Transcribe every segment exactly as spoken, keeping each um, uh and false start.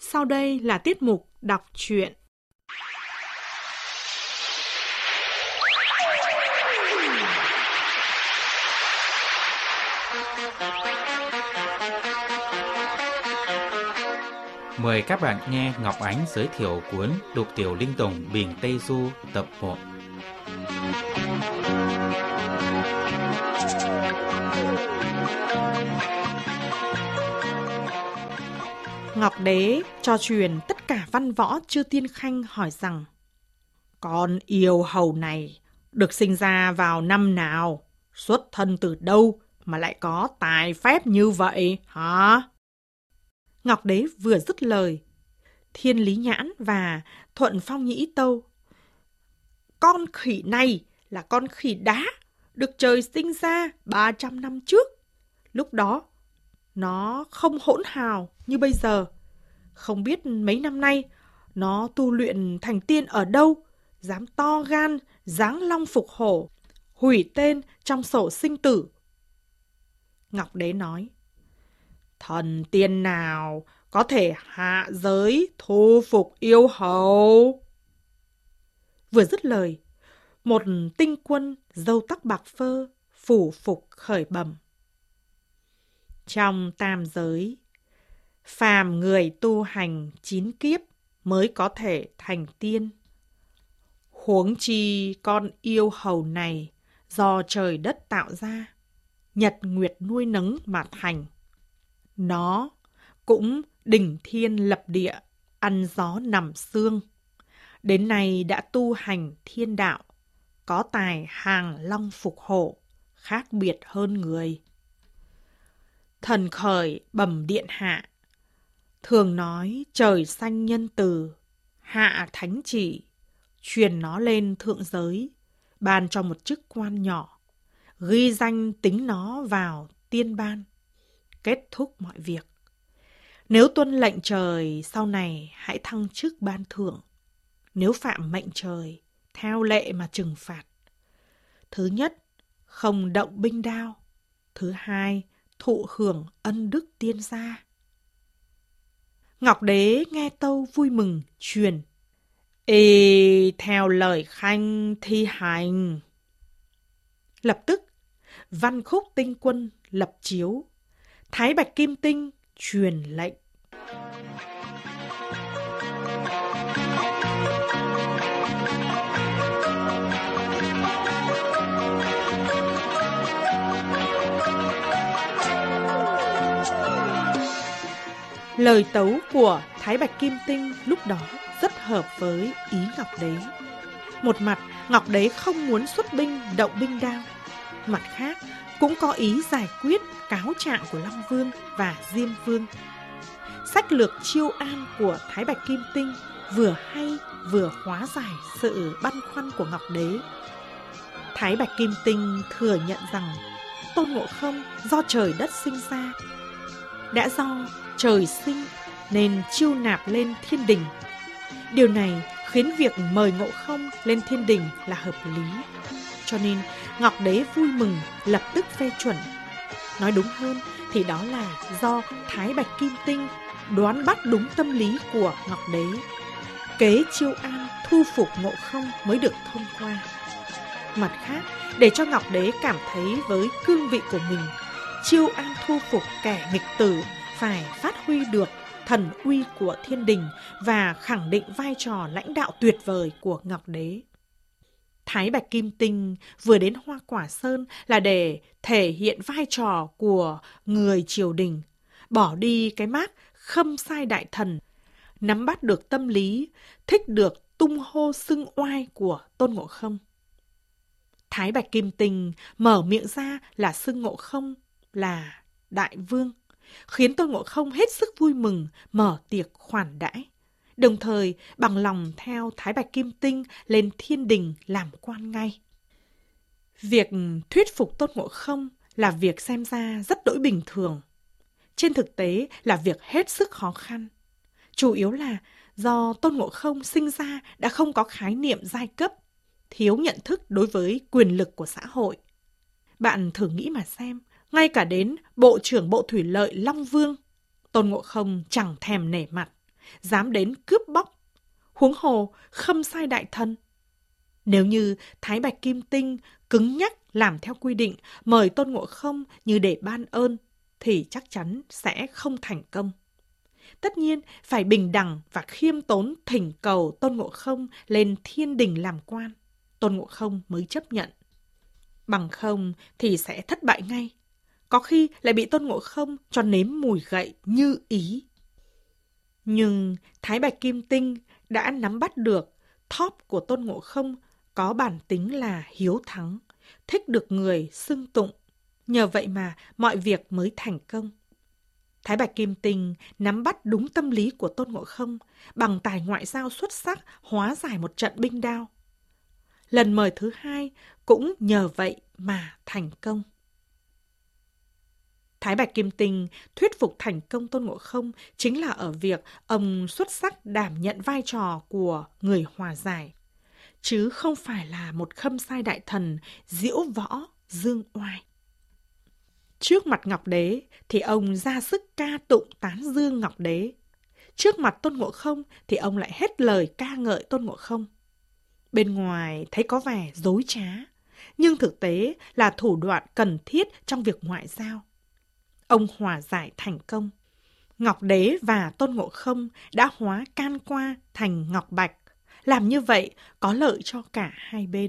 Sau đây là tiết mục đọc truyện. Mời các bạn nghe Ngọc Ánh giới thiệu cuốn Lục Tiểu Linh Tùng Bình Tây Du tập một. Ngọc Đế cho truyền tất cả văn võ Chư Tiên Khanh hỏi rằng: Con yêu hầu này được sinh ra vào năm nào? Xuất thân từ đâu mà lại có tài phép như vậy hả? Ngọc Đế vừa dứt lời, Thiên Lý Nhãn và Thuận Phong Nhĩ Tâu: Con khỉ này là con khỉ đá, được trời sinh ra ba trăm năm trước. Lúc đó nó không hỗn hào như bây giờ. Không biết mấy năm nay nó tu luyện thành tiên ở đâu, dám to gan, giáng long phục hổ, hủy tên trong sổ sinh tử. Ngọc Đế nói: Thần tiên nào có thể hạ giới thu phục yêu hầu? Vừa dứt lời, một tinh quân râu tóc bạc phơ phủ phục khởi bẩm: Trong tam giới, phàm người tu hành chín kiếp mới có thể thành tiên. Huống chi con yêu hầu này do trời đất tạo ra, nhật nguyệt nuôi nấng mà thành. Nó cũng đỉnh thiên lập địa, ăn gió nằm xương. Đến nay đã tu hành thiên đạo, có tài hàng long phục hổ, khác biệt hơn người. Thần khởi bẩm điện hạ, thường nói trời xanh nhân từ, hạ thánh chỉ, truyền nó lên thượng giới, ban cho một chức quan nhỏ, ghi danh tính nó vào tiên ban, kết thúc mọi việc. Nếu tuân lệnh trời, sau này hãy thăng chức ban thưởng. Nếu phạm mệnh trời, theo lệ mà trừng phạt. Thứ nhất, không động binh đao. Thứ hai, thụ hưởng ân đức tiên gia. Ngọc Đế nghe tâu vui mừng, truyền: Ê, theo lời khanh thi hành. Lập tức, văn khúc tinh quân lập chiếu, Thái Bạch Kim Tinh truyền lệnh. Lời tấu của Thái Bạch Kim Tinh lúc đó rất hợp với ý Ngọc Đế. Một mặt, Ngọc Đế không muốn xuất binh động binh đao. Mặt khác, cũng có ý giải quyết cáo trạng của Long Vương và Diêm Vương. Sách lược chiêu an của Thái Bạch Kim Tinh vừa hay vừa hóa giải sự băn khoăn của Ngọc Đế. Thái Bạch Kim Tinh thừa nhận rằng Tôn Ngộ Không do trời đất sinh ra. Đã do trời sinh nên chiêu nạp lên thiên đình. Điều này khiến việc mời Ngộ Không lên thiên đình là hợp lý. Cho nên Ngọc Đế vui mừng lập tức phê chuẩn. Nói đúng hơn thì đó là do Thái Bạch Kim Tinh đoán bắt đúng tâm lý của Ngọc Đế. Kế chiêu an thu phục Ngộ Không mới được thông qua. Mặt khác, để cho Ngọc Đế cảm thấy với cương vị của mình, chiêu an thu phục kẻ nghịch tử phải phát huy được thần uy của thiên đình và khẳng định vai trò lãnh đạo tuyệt vời của Ngọc Đế. Thái Bạch Kim Tinh vừa đến Hoa Quả Sơn là để thể hiện vai trò của người triều đình, bỏ đi cái mác khâm sai đại thần, nắm bắt được tâm lý, thích được tung hô xưng oai của Tôn Ngộ Không. Thái Bạch Kim Tinh mở miệng ra là xưng Ngộ Không là đại vương, khiến Tôn Ngộ Không hết sức vui mừng, mở tiệc khoản đãi. Đồng thời bằng lòng theo Thái Bạch Kim Tinh lên thiên đình làm quan ngay. Việc thuyết phục Tôn Ngộ Không là việc xem ra rất đỗi bình thường. Trên thực tế là việc hết sức khó khăn. Chủ yếu là do Tôn Ngộ Không sinh ra đã không có khái niệm giai cấp, thiếu nhận thức đối với quyền lực của xã hội. Bạn thử nghĩ mà xem, ngay cả đến Bộ trưởng Bộ Thủy lợi Long Vương, Tôn Ngộ Không chẳng thèm nể mặt, dám đến cướp bóc, huống hồ khâm sai đại thần. Nếu như Thái Bạch Kim Tinh cứng nhắc làm theo quy định mời Tôn Ngộ Không như để ban ơn, thì chắc chắn sẽ không thành công. Tất nhiên phải bình đẳng và khiêm tốn thỉnh cầu Tôn Ngộ Không lên thiên đình làm quan, Tôn Ngộ Không mới chấp nhận. Bằng không thì sẽ thất bại ngay, có khi lại bị Tôn Ngộ Không cho nếm mùi gậy như ý. Nhưng Thái Bạch Kim Tinh đã nắm bắt được thóp của Tôn Ngộ Không có bản tính là hiếu thắng, thích được người xưng tụng. Nhờ vậy mà mọi việc mới thành công. Thái Bạch Kim Tinh nắm bắt đúng tâm lý của Tôn Ngộ Không, bằng tài ngoại giao xuất sắc hóa giải một trận binh đao. Lần mời thứ hai cũng nhờ vậy mà thành công. Thái Bạch Kim Tinh thuyết phục thành công Tôn Ngộ Không chính là ở việc ông xuất sắc đảm nhận vai trò của người hòa giải, chứ không phải là một khâm sai đại thần diễu võ dương oai. Trước mặt Ngọc Đế thì ông ra sức ca tụng tán dương Ngọc Đế. Trước mặt Tôn Ngộ Không thì ông lại hết lời ca ngợi Tôn Ngộ Không. Bên ngoài thấy có vẻ dối trá, nhưng thực tế là thủ đoạn cần thiết trong việc ngoại giao. Ông hòa giải thành công. Ngọc Đế và Tôn Ngộ Không đã hóa can qua thành ngọc bạch. Làm như vậy có lợi cho cả hai bên.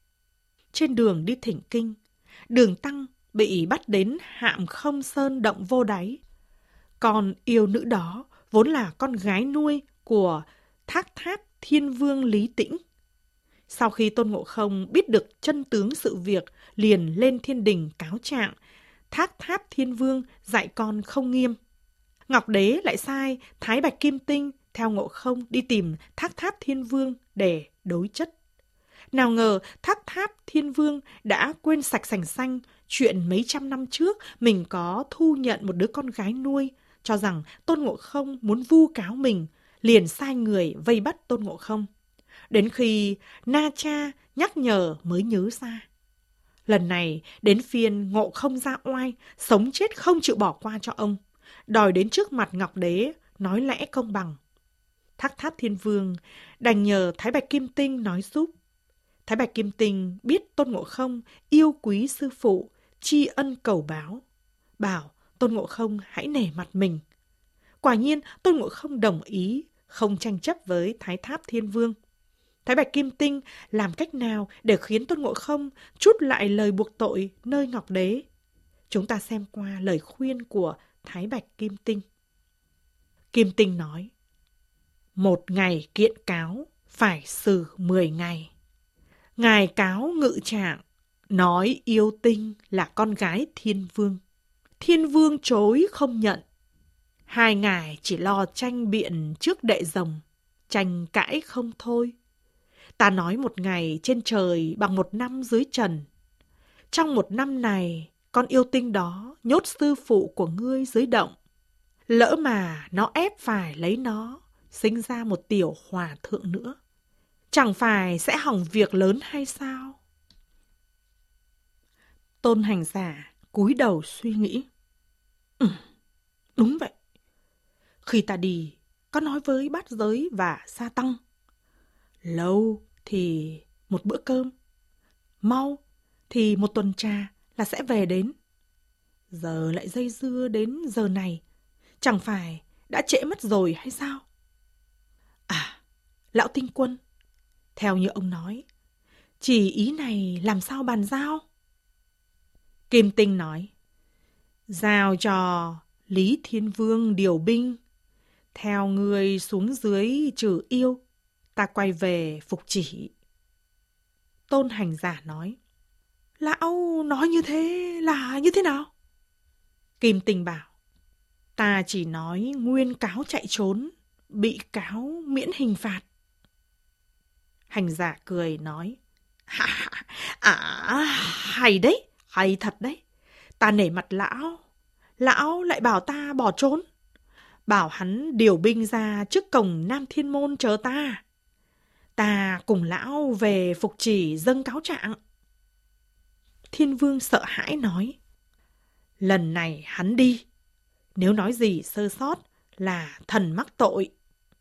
Trên đường đi thỉnh kinh, Đường Tăng bị bắt đến Hạm Không Sơn động vô đáy. Còn yêu nữ đó vốn là con gái nuôi của Thác Tháp Thiên Vương Lý Tĩnh. Sau khi Tôn Ngộ Không biết được chân tướng sự việc, liền lên thiên đình cáo trạng Thác Tháp Thiên Vương dạy con không nghiêm. Ngọc Đế lại sai Thái Bạch Kim Tinh theo Ngộ Không đi tìm Thác Tháp Thiên Vương để đối chất. Nào ngờ Thác Tháp Thiên Vương đã quên sạch sành xanh chuyện mấy trăm năm trước mình có thu nhận một đứa con gái nuôi, cho rằng Tôn Ngộ Không muốn vu cáo mình, liền sai người vây bắt Tôn Ngộ Không. Đến khi Na Cha nhắc nhở mới nhớ ra. Lần này đến phiên Ngộ Không ra oai, sống chết không chịu bỏ qua cho ông, đòi đến trước mặt Ngọc Đế nói lẽ công bằng. Thác Tháp Thiên Vương đành nhờ Thái Bạch Kim Tinh nói giúp. Thái Bạch Kim Tinh biết Tôn Ngộ Không yêu quý sư phụ, tri ân cầu báo, bảo Tôn Ngộ Không hãy nể mặt mình. Quả nhiên Tôn Ngộ Không đồng ý, không tranh chấp với Thái Tháp Thiên Vương. Thái Bạch Kim Tinh làm cách nào để khiến Tôn Ngộ Không trút lại lời buộc tội nơi Ngọc Đế? Chúng ta xem qua lời khuyên của Thái Bạch Kim Tinh. Kim Tinh nói, một ngày kiện cáo phải xử mười ngày. Ngài cáo ngự trạng, nói yêu Tinh là con gái Thiên Vương. Thiên Vương chối không nhận. Hai ngài chỉ lo tranh biện trước đệ rồng, tranh cãi không thôi. Ta nói một ngày trên trời bằng một năm dưới trần. Trong một năm này, con yêu Tinh đó nhốt sư phụ của ngươi dưới động. Lỡ mà nó ép phải lấy nó, sinh ra một tiểu hòa thượng nữa, chẳng phải sẽ hỏng việc lớn hay sao? Tôn hành giả cúi đầu suy nghĩ. Ừ, đúng vậy. Khi ta đi, có nói với Bát Giới và Sa Tăng. Lâu thì một bữa cơm, mau thì một tuần trà là sẽ về đến. Giờ lại dây dưa đến giờ này, chẳng phải đã trễ mất rồi hay sao? À, Lão Tinh Quân, theo như ông nói, chỉ ý này làm sao bàn giao? Kim Tinh nói, giao cho Lý Thiên Vương điều binh, theo người xuống dưới trừ yêu, ta quay về phục chỉ. Tôn hành giả nói, lão nói như thế là như thế nào? Kim Tinh bảo, ta chỉ nói nguyên cáo chạy trốn, bị cáo miễn hình phạt. Hành giả cười nói, à, hay đấy, hay thật đấy. Ta nể mặt lão, lão lại bảo ta bỏ trốn. Bảo hắn điều binh ra trước cổng Nam Thiên Môn chờ ta. Ta cùng lão về phục chỉ dâng cáo trạng. Thiên Vương sợ hãi nói, lần này hắn đi, nếu nói gì sơ sót là thần mắc tội.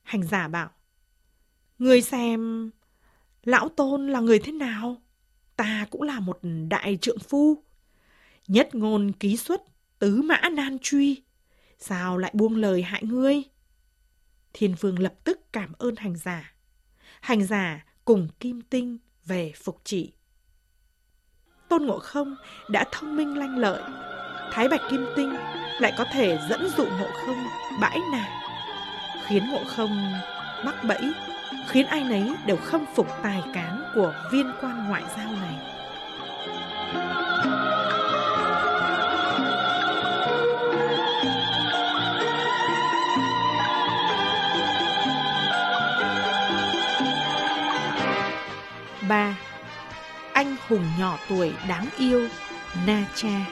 Hành giả bảo: Ngươi xem, lão tôn là người thế nào? Ta cũng là một đại trượng phu. Nhất ngôn ký xuất, tứ mã nan truy. Sao lại buông lời hại ngươi? Thiên vương lập tức cảm ơn hành giả. Hành giả cùng Kim Tinh về phục trị. Tôn Ngộ Không đã thông minh lanh lợi. Thái Bạch Kim Tinh lại có thể dẫn dụ Ngộ Không bãi nạt, khiến Ngộ Không mắc bẫy, khiến ai nấy đều khâm phục tài cán của viên quan ngoại giao này. Ba. Anh hùng nhỏ tuổi đáng yêu Na Cha.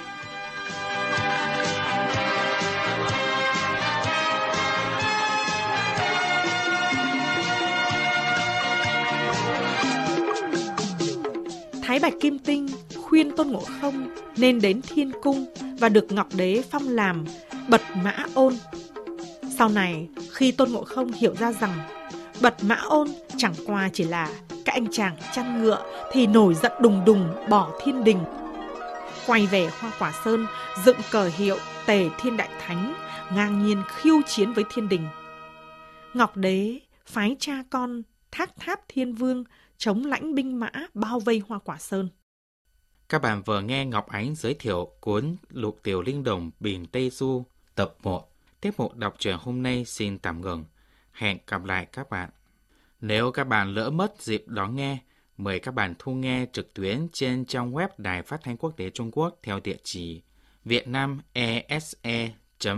Thái Bạch Kim Tinh khuyên Tôn Ngộ Không nên đến Thiên Cung và được Ngọc Đế phong làm Bật Mã Ôn. Sau này, khi Tôn Ngộ Không hiểu ra rằng Bật Mã Ôn chẳng qua chỉ là các anh chàng chăn ngựa, thì nổi giận đùng đùng bỏ thiên đình, quay về Hoa Quả Sơn dựng cờ hiệu Tề Thiên Đại Thánh, ngang nhiên khiêu chiến với thiên đình. Ngọc Đế phái cha con Thác Tháp Thiên Vương chống lãnh binh mã bao vây Hoa Quả Sơn. Các bạn vừa nghe Ngọc Ánh giới thiệu cuốn Lục Tiểu Linh Đồng Biển Tây Du tập một. Tiếp mục đọc truyện hôm nay xin tạm ngừng. Hẹn gặp lại các bạn. Nếu các bạn lỡ mất dịp đón nghe, mời các bạn thu nghe trực tuyến trên trang web Đài Phát thanh Quốc tế Trung Quốc theo địa chỉ vietnamese